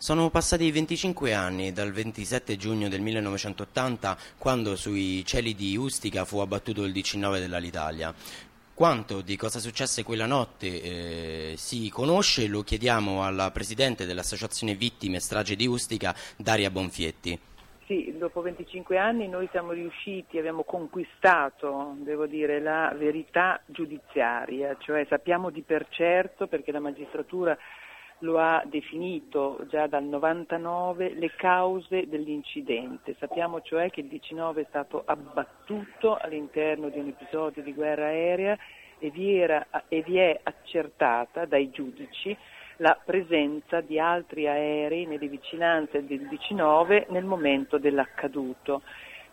Sono passati 25 anni dal 27 giugno del 1980, quando sui cieli di Ustica fu abbattuto il DC-9 dell'Alitalia. Quanto di cosa successe quella notte si conosce, lo chiediamo alla presidente dell'Associazione Vittime Strage di Ustica, Daria Bonfietti. Sì, dopo 25 anni noi siamo riusciti, abbiamo conquistato, devo dire, la verità giudiziaria, cioè sappiamo di per certo, perché la magistratura lo ha definito già dal 99, le cause dell'incidente. Sappiamo cioè che il DC-9 è stato abbattuto all'interno di un episodio di guerra aerea e vi è accertata dai giudici la presenza di altri aerei nelle vicinanze del DC-9 nel momento dell'accaduto.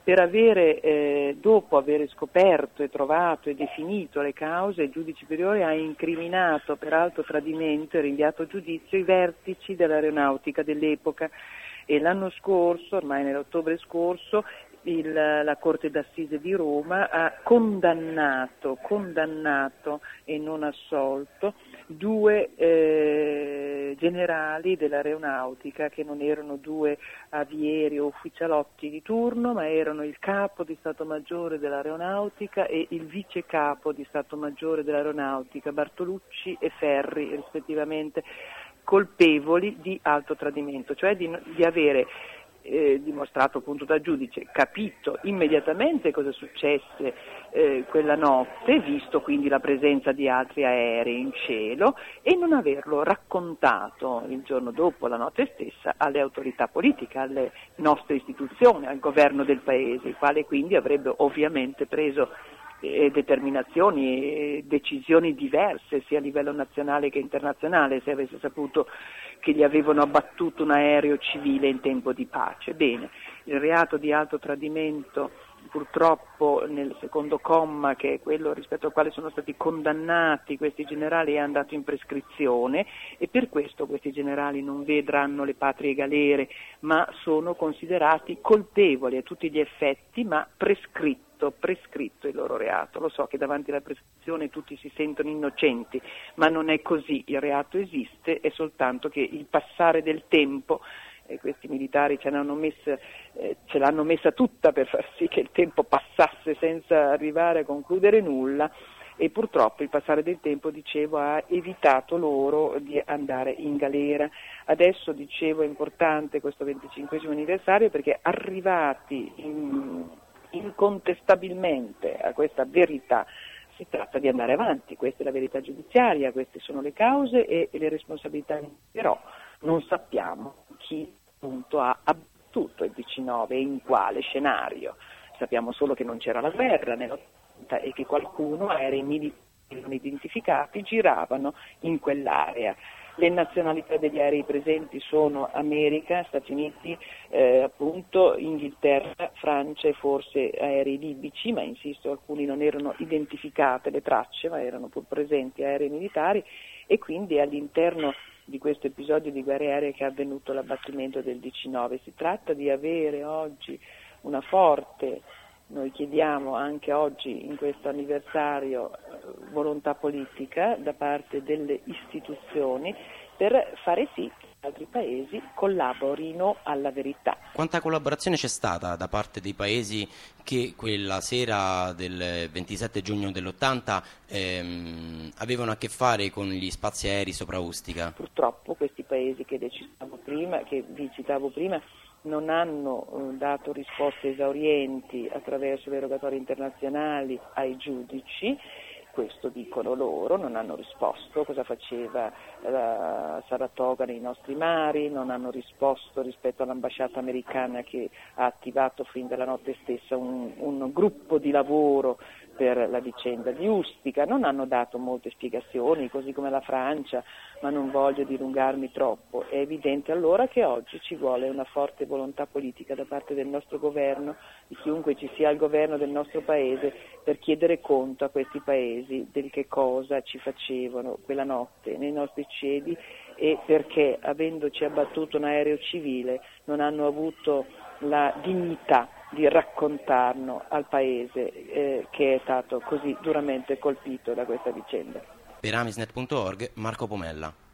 Dopo aver scoperto e trovato e definito le cause, il giudice superiore ha incriminato per alto tradimento e rinviato a giudizio i vertici dell'aeronautica dell'epoca e l'anno scorso, ormai nell'ottobre scorso, la Corte d'Assise di Roma ha condannato e non assolto due generali dell'aeronautica che non erano due avieri o ufficialotti di turno, ma erano il capo di Stato Maggiore dell'aeronautica e il vice capo di Stato Maggiore dell'aeronautica, Bartolucci e Ferri rispettivamente, colpevoli di alto tradimento, cioè di avere dimostrato appunto dal giudice, capito immediatamente cosa successe quella notte, visto quindi la presenza di altri aerei in cielo, e non averlo raccontato il giorno dopo, la notte stessa, alle autorità politiche, alle nostre istituzioni, al governo del paese, il quale quindi avrebbe ovviamente preso determinazioni e decisioni diverse sia a livello nazionale che internazionale se avesse saputo che gli avevano abbattuto un aereo civile in tempo di pace. Bene, il reato di alto tradimento purtroppo nel secondo comma, che è quello rispetto al quale sono stati condannati questi generali, è andato in prescrizione e per questo questi generali non vedranno le patrie galere, ma sono considerati colpevoli a tutti gli effetti, ma prescritti il loro reato. Lo so che davanti alla prescrizione tutti si sentono innocenti, ma non è così, il reato esiste, è soltanto che il passare del tempo, questi militari ce l'hanno messa tutta per far sì che il tempo passasse senza arrivare a concludere nulla, e purtroppo il passare del tempo, dicevo, ha evitato loro di andare in galera. Adesso, dicevo, è importante questo 25° anniversario perché arrivati incontestabilmente a questa verità si tratta di andare avanti. Questa è la verità giudiziaria, queste sono le cause e le responsabilità, però non sappiamo chi appunto ha abbattuto il DC-9 e in quale scenario. Sappiamo solo che non c'era la guerra nell'80 e che qualcuno, aerei militari non identificati, giravano in quell'area. Le nazionalità degli aerei presenti sono America, Stati Uniti, appunto Inghilterra, Francia e forse aerei libici, ma insisto, alcuni non erano identificate le tracce, ma erano pur presenti aerei militari, e quindi all'interno di questo episodio di guerra aerea che è avvenuto l'abbattimento del DC-9 si tratta di avere oggi una forte, noi chiediamo anche oggi in questo anniversario, volontà politica da parte delle istituzioni per fare sì che altri paesi collaborino alla verità. Quanta collaborazione c'è stata da parte dei paesi che quella sera del 27 giugno dell'80 avevano a che fare con gli spazi aerei sopra Ustica? Purtroppo questi paesi che vi citavo prima, non hanno dato risposte esaurienti attraverso le rogatorie internazionali ai giudici. Questo dicono loro, non hanno risposto cosa faceva Saratoga nei nostri mari, non hanno risposto rispetto all'ambasciata americana che ha attivato fin dalla notte stessa un gruppo di lavoro per la vicenda di Ustica, non hanno dato molte spiegazioni, così come la Francia, ma non voglio dilungarmi troppo. È evidente allora che oggi ci vuole una forte volontà politica da parte del nostro governo, di chiunque ci sia al governo del nostro paese, per chiedere conto a questi paesi del che cosa ci facevano quella notte nei nostri cieli e perché, avendoci abbattuto un aereo civile, non hanno avuto la dignità di raccontarlo al paese che è stato così duramente colpito da questa vicenda. Per Amisnet.org, Marco Pomella.